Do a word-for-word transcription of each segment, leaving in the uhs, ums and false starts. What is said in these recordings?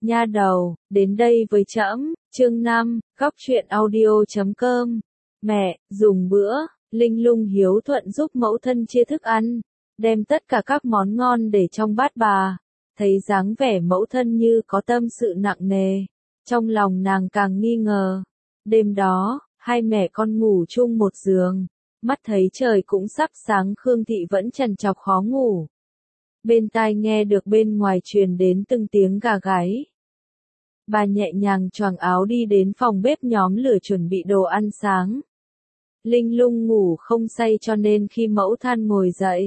Nha đầu, đến đây với trẫm, chương năm, góc truyện audio chấm com. Mẹ, dùng bữa, Linh Lung hiếu thuận giúp mẫu thân chia thức ăn, đem tất cả các món ngon để trong bát bà. Thấy dáng vẻ mẫu thân như có tâm sự nặng nề, trong lòng nàng càng nghi ngờ. Đêm đó, hai mẹ con ngủ chung một giường, mắt thấy trời cũng sắp sáng, Khương Thị vẫn trằn trọc khó ngủ. Bên tai nghe được bên ngoài truyền đến từng tiếng gà gáy. Bà nhẹ nhàng choàng áo đi đến phòng bếp nhóm lửa chuẩn bị đồ ăn sáng. Linh Lung ngủ không say cho nên khi mẫu thân ngồi dậy,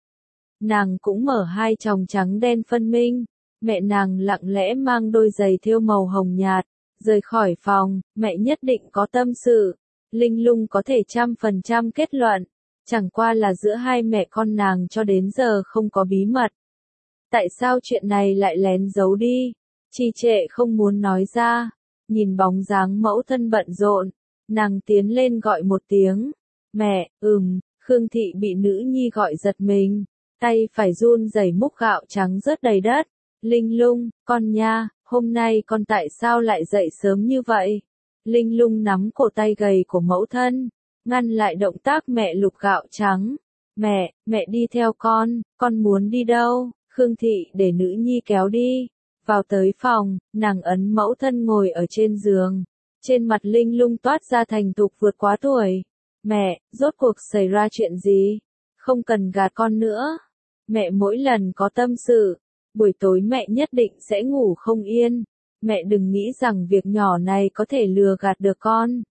nàng cũng mở hai tròng trắng đen phân minh. Mẹ nàng lặng lẽ mang đôi giày thêu màu hồng nhạt, rời khỏi phòng. Mẹ nhất định có tâm sự. Linh Lung có thể trăm phần trăm kết luận, chẳng qua là giữa hai mẹ con nàng cho đến giờ không có bí mật. Tại sao chuyện này lại lén giấu đi? Trì trệ không muốn nói ra. Nhìn bóng dáng mẫu thân bận rộn, nàng tiến lên gọi một tiếng. Mẹ, ừm, Khương Thị bị nữ nhi gọi giật mình, tay phải run rẩy múc gạo trắng rớt đầy đất. Linh Lung, con nha, hôm nay con tại sao lại dậy sớm như vậy? Linh Lung nắm cổ tay gầy của mẫu thân, ngăn lại động tác mẹ lục gạo trắng. Mẹ, mẹ đi theo con, con muốn đi đâu? Khương Thị để nữ nhi kéo đi. Vào tới phòng, nàng ấn mẫu thân ngồi ở trên giường. Trên mặt Linh Lung toát ra thành thục vượt quá tuổi. Mẹ, rốt cuộc xảy ra chuyện gì? Không cần gạt con nữa. Mẹ mỗi lần có tâm sự, buổi tối mẹ nhất định sẽ ngủ không yên. Mẹ đừng nghĩ rằng việc nhỏ này có thể lừa gạt được con.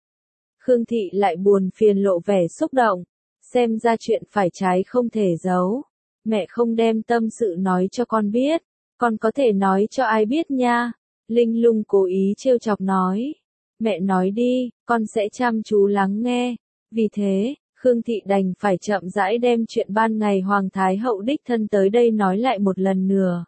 Khương Thị lại buồn phiền lộ vẻ xúc động. Xem ra chuyện phải trái không thể giấu. Mẹ không đem tâm sự nói cho con biết. Con có thể nói cho ai biết nha? Linh Lung cố ý trêu chọc nói. Mẹ nói đi, con sẽ chăm chú lắng nghe. Vì thế, Khương Thị đành phải chậm rãi đem chuyện ban ngày Hoàng Thái Hậu đích thân tới đây nói lại một lần nữa.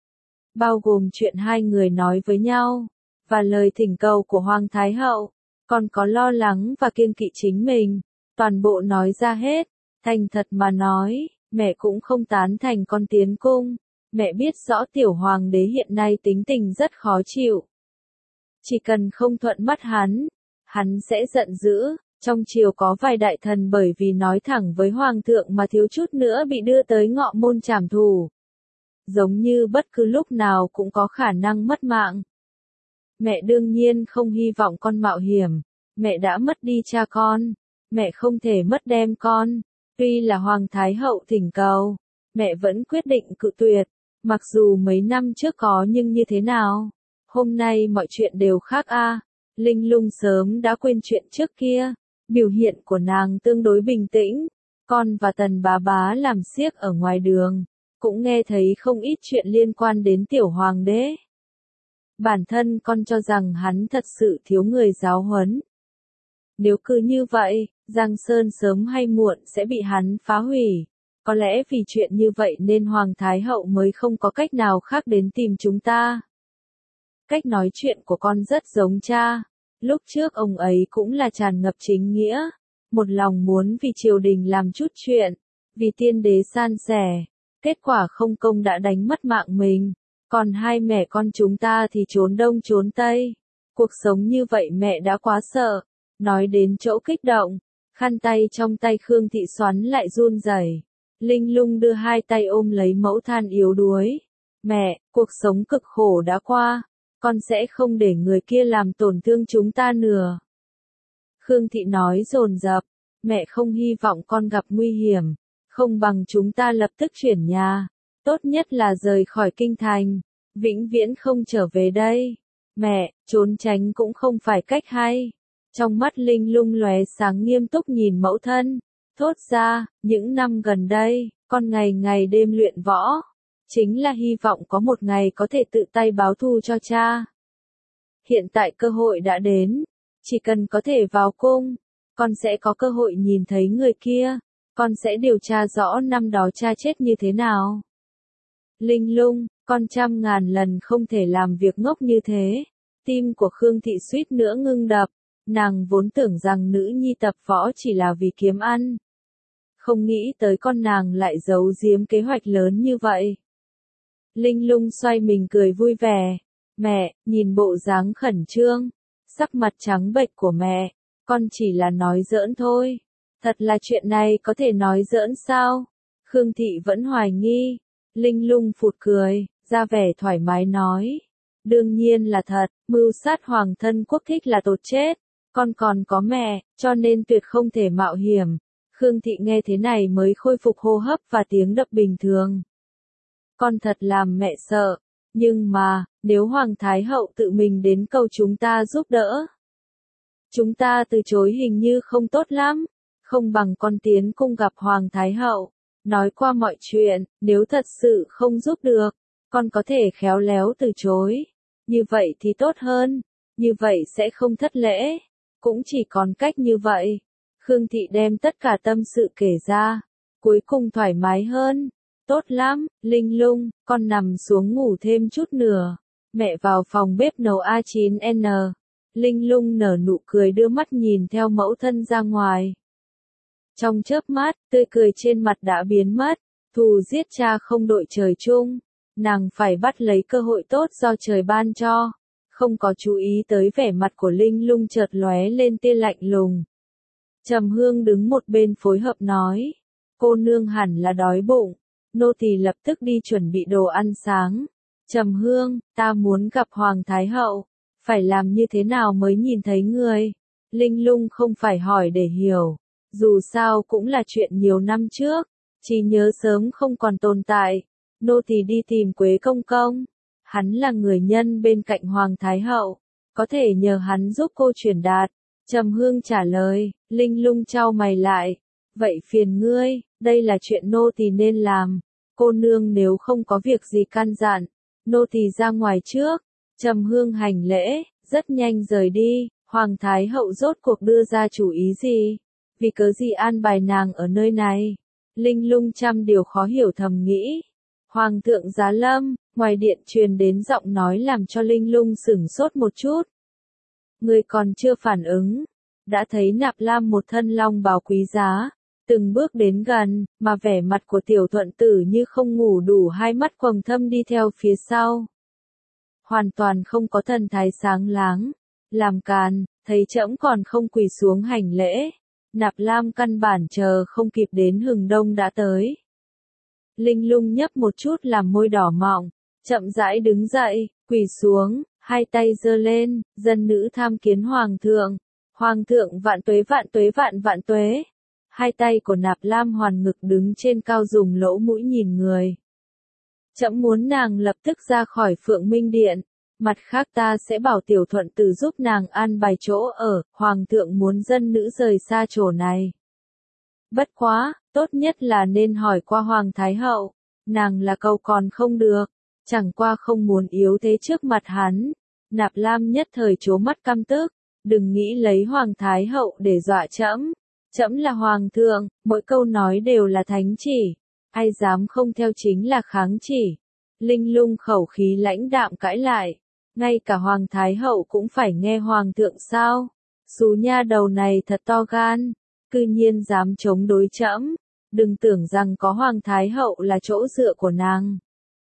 Bao gồm chuyện hai người nói với nhau, và lời thỉnh cầu của Hoàng Thái Hậu, còn có lo lắng và kiêng kỵ chính mình, toàn bộ nói ra hết. Thành thật mà nói, mẹ cũng không tán thành con tiến cung. Mẹ biết rõ tiểu hoàng đế hiện nay tính tình rất khó chịu. Chỉ cần không thuận mắt hắn, hắn sẽ giận dữ. Trong triều có vài đại thần bởi vì nói thẳng với hoàng thượng mà thiếu chút nữa bị đưa tới ngọ môn trảm thù. Giống như bất cứ lúc nào cũng có khả năng mất mạng. Mẹ đương nhiên không hy vọng con mạo hiểm. Mẹ đã mất đi cha con. Mẹ không thể mất đem con. Tuy là Hoàng Thái Hậu thỉnh cầu, mẹ vẫn quyết định cự tuyệt. Mặc dù mấy năm trước có nhưng như thế nào? Hôm nay mọi chuyện đều khác a. À. Linh Lung sớm đã quên chuyện trước kia. Biểu hiện của nàng tương đối bình tĩnh. Con và Tần bá bá làm xiếc ở ngoài đường, cũng nghe thấy không ít chuyện liên quan đến tiểu hoàng đế. Bản thân con cho rằng hắn thật sự thiếu người giáo huấn. Nếu cứ như vậy, Giang Sơn sớm hay muộn sẽ bị hắn phá hủy. Có lẽ vì chuyện như vậy nên Hoàng Thái Hậu mới không có cách nào khác đến tìm chúng ta. Cách nói chuyện của con rất giống cha. Lúc trước ông ấy cũng là tràn ngập chính nghĩa. Một lòng muốn vì triều đình làm chút chuyện. Vì tiên đế san sẻ. Kết quả không công đã đánh mất mạng mình. Còn hai mẹ con chúng ta thì trốn đông trốn tây. Cuộc sống như vậy mẹ đã quá sợ. Nói đến chỗ kích động, khăn tay trong tay Khương Thị xoắn lại run rẩy. Linh Lung đưa hai tay ôm lấy mẫu than yếu đuối. Mẹ, cuộc sống cực khổ đã qua. Con sẽ không để người kia làm tổn thương chúng ta nữa. Khương Thị nói dồn dập. Mẹ không hy vọng con gặp nguy hiểm. Không bằng chúng ta lập tức chuyển nhà. Tốt nhất là rời khỏi kinh thành. Vĩnh viễn không trở về đây. Mẹ, trốn tránh cũng không phải cách hay. Trong mắt Linh Lung lóe sáng nghiêm túc nhìn mẫu thân. Thốt ra, những năm gần đây, con ngày ngày đêm luyện võ. Chính là hy vọng có một ngày có thể tự tay báo thù cho cha. Hiện tại cơ hội đã đến. Chỉ cần có thể vào cung, con sẽ có cơ hội nhìn thấy người kia. Con sẽ điều tra rõ năm đó cha chết như thế nào. Linh Lung, con trăm ngàn lần không thể làm việc ngốc như thế. Tim của Khương Thị suýt nữa ngưng đập. Nàng vốn tưởng rằng nữ nhi tập võ chỉ là vì kiếm ăn. Không nghĩ tới con nàng lại giấu giếm kế hoạch lớn như vậy. Linh Lung xoay mình cười vui vẻ. Mẹ, nhìn bộ dáng khẩn trương, sắc mặt trắng bệch của mẹ, con chỉ là nói giỡn thôi. Thật là chuyện này có thể nói giỡn sao? Khương Thị vẫn hoài nghi. Linh Lung phụt cười, ra vẻ thoải mái nói. Đương nhiên là thật, mưu sát hoàng thân quốc thích là tột chết. Con còn có mẹ, cho nên tuyệt không thể mạo hiểm. Khương Thị nghe thế này mới khôi phục hô hấp và tiếng đập bình thường. Con thật làm mẹ sợ. Nhưng mà, nếu Hoàng Thái Hậu tự mình đến cầu chúng ta giúp đỡ. Chúng ta từ chối hình như không tốt lắm. Không bằng con tiến cung gặp Hoàng Thái Hậu. Nói qua mọi chuyện, nếu thật sự không giúp được, con có thể khéo léo từ chối. Như vậy thì tốt hơn. Như vậy sẽ không thất lễ. Cũng chỉ còn cách như vậy. Khương Thị đem tất cả tâm sự kể ra. Cuối cùng thoải mái hơn. Tốt lắm, Linh Lung, con nằm xuống ngủ thêm chút nữa. Mẹ vào phòng bếp nấu A chín N. Linh Lung nở nụ cười đưa mắt nhìn theo mẫu thân ra ngoài. Trong chớp mắt, tươi cười trên mặt đã biến mất. Thù giết cha không đội trời chung. Nàng phải bắt lấy cơ hội tốt do trời ban cho. Không có chú ý tới vẻ mặt của Linh Lung chợt lóe lên tia lạnh lùng. Trầm Hương đứng một bên phối hợp nói. Cô nương hẳn là đói bụng. Nô tỳ lập tức đi chuẩn bị đồ ăn sáng. Trầm Hương, ta muốn gặp Hoàng Thái Hậu. Phải làm như thế nào mới nhìn thấy người? Linh Lung không phải hỏi để hiểu. Dù sao cũng là chuyện nhiều năm trước. Chỉ nhớ sớm không còn tồn tại. Nô tỳ đi tìm Quế Công Công. Hắn là người nhân bên cạnh Hoàng Thái Hậu. Có thể nhờ hắn giúp cô truyền đạt. Trầm Hương trả lời. Linh Lung chau mày lại. Vậy phiền ngươi, đây là chuyện nô tỳ nên làm. Cô nương nếu không có việc gì can dặn, nô tỳ ra ngoài trước. Trầm Hương hành lễ, rất nhanh rời đi. Hoàng Thái Hậu rốt cuộc đưa ra chủ ý gì? Vì cớ gì an bài nàng ở nơi này? Linh Lung trăm điều khó hiểu thầm nghĩ. Hoàng thượng giá lâm, ngoài điện truyền đến giọng nói làm cho Linh Lung sửng sốt một chút. Người còn chưa phản ứng, đã thấy Nạp Lam một thân long bào quý giá. Từng bước đến gần, mà vẻ mặt của tiểu thuận tử như không ngủ đủ, hai mắt quầng thâm đi theo phía sau. Hoàn toàn không có thần thái sáng láng. Làm càn, thấy trẫm còn không quỳ xuống hành lễ. Nạp Lam căn bản chờ không kịp đến hừng đông đã tới. Linh Lung nhấp một chút làm môi đỏ mọng, chậm rãi đứng dậy, quỳ xuống, hai tay giơ lên, dân nữ tham kiến Hoàng thượng. Hoàng thượng vạn tuế vạn tuế vạn vạn tuế. Hai tay của Nạp Lam hoàn ngực đứng trên cao dùng lỗ mũi nhìn người. Trẫm muốn nàng lập tức ra khỏi Phượng Minh Điện. Mặt khác ta sẽ bảo tiểu thuận tử giúp nàng an bài chỗ ở. Hoàng thượng muốn dân nữ rời xa chỗ này. Bất quá, tốt nhất là nên hỏi qua Hoàng Thái Hậu. Nàng là cầu còn không được. Chẳng qua không muốn yếu thế trước mặt hắn. Nạp Lam nhất thời trố mắt căm tức. Đừng nghĩ lấy Hoàng Thái Hậu để dọa trẫm. Trẫm là Hoàng thượng, mỗi câu nói đều là thánh chỉ. Ai dám không theo chính là kháng chỉ. Linh Lung khẩu khí lãnh đạm cãi lại. Ngay cả Hoàng Thái Hậu cũng phải nghe Hoàng thượng sao? Xú nha đầu này thật to gan. Cư nhiên dám chống đối trẫm. Đừng tưởng rằng có Hoàng Thái Hậu là chỗ dựa của nàng.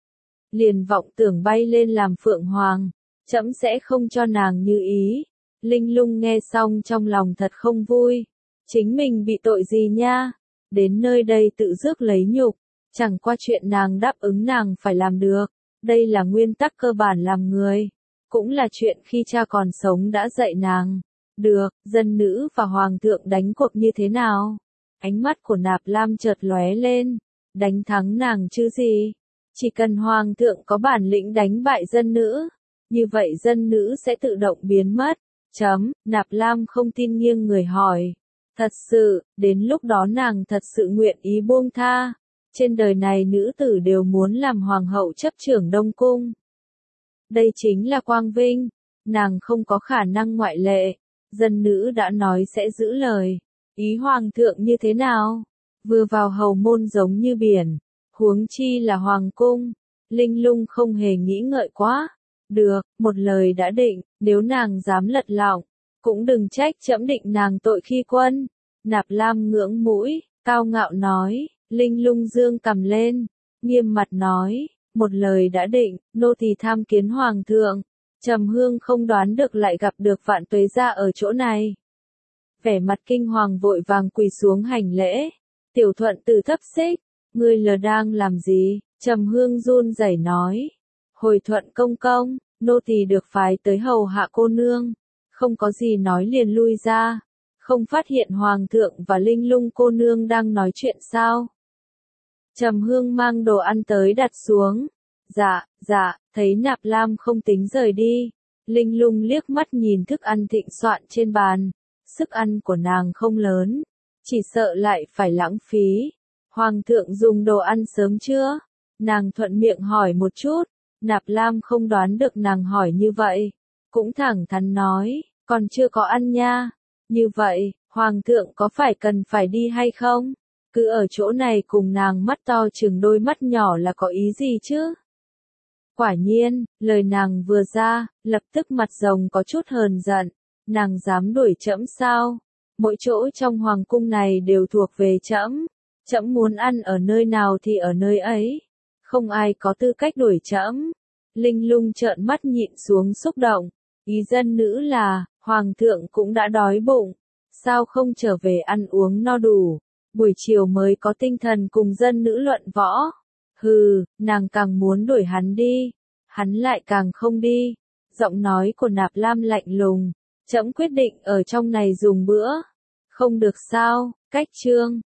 Liền vọng tưởng bay lên làm Phượng Hoàng. Trẫm sẽ không cho nàng như ý. Linh Lung nghe xong trong lòng thật không vui. Chính mình bị tội gì nha? Đến nơi đây tự rước lấy nhục. Chẳng qua chuyện nàng đáp ứng nàng phải làm được. Đây là nguyên tắc cơ bản làm người. Cũng là chuyện khi cha còn sống đã dạy nàng. Được, dân nữ và Hoàng thượng đánh cuộc như thế nào? Ánh mắt của Nạp Lam chợt lóe lên. Đánh thắng nàng chứ gì? Chỉ cần Hoàng thượng có bản lĩnh đánh bại dân nữ. Như vậy dân nữ sẽ tự động biến mất. Chấm, Nạp Lam không tin nghiêng người hỏi. Thật sự, đến lúc đó nàng thật sự nguyện ý buông tha. Trên đời này nữ tử đều muốn làm hoàng hậu chấp trưởng Đông Cung. Đây chính là quang vinh. Nàng không có khả năng ngoại lệ. Dân nữ đã nói sẽ giữ lời. Ý Hoàng thượng như thế nào? Vừa vào hầu môn giống như biển. Huống chi là Hoàng cung. Linh Lung không hề nghĩ ngợi quá. Được, một lời đã định, nếu nàng dám lật lọng. Cũng đừng trách trẫm định nàng tội khi quân. Nạp Lam ngưỡng mũi, cao ngạo nói. Linh Lung dương cầm lên, nghiêm mặt nói. Một lời đã định, nô tỳ tham kiến Hoàng thượng. Trầm Hương không đoán được lại gặp được Vạn Tuế gia ở chỗ này. Vẻ mặt kinh hoàng vội vàng quỳ xuống hành lễ. Tiểu Thuận Tử thấp xích, ngươi lờ đang làm gì? Trầm Hương run rẩy nói. Hồi Thuận công công, nô tỳ được phái tới hầu hạ cô nương, không có gì nói liền lui ra, không phát hiện hoàng thượng và Linh Lung cô nương đang nói chuyện sao? Trầm Hương mang đồ ăn tới đặt xuống. Dạ, dạ, thấy Nạp Lam không tính rời đi. Linh Lung liếc mắt nhìn thức ăn thịnh soạn trên bàn. Sức ăn của nàng không lớn, chỉ sợ lại phải lãng phí. Hoàng thượng dùng đồ ăn sớm chưa? Nàng thuận miệng hỏi một chút. Nạp Lam không đoán được nàng hỏi như vậy, cũng thẳng thắn nói, còn chưa có ăn nha. Như vậy, Hoàng thượng có phải cần phải đi hay không? Cứ ở chỗ này cùng nàng mắt to chừng đôi mắt nhỏ là có ý gì chứ? Quả nhiên, lời nàng vừa ra, lập tức mặt rồng có chút hờn giận. Nàng dám đuổi trẫm sao? Mỗi chỗ trong hoàng cung này đều thuộc về trẫm. Trẫm muốn ăn ở nơi nào thì ở nơi ấy. Không ai có tư cách đuổi trẫm. Linh Lung trợn mắt nhịn xuống xúc động. Ý dân nữ là, hoàng thượng cũng đã đói bụng. Sao không trở về ăn uống no đủ? Buổi chiều mới có tinh thần cùng dân nữ luận võ. Hừ, nàng càng muốn đuổi hắn đi. Hắn lại càng không đi. Giọng nói của Nạp Lam lạnh lùng. Trẫm quyết định ở trong này dùng bữa. Không được sao, cách chương.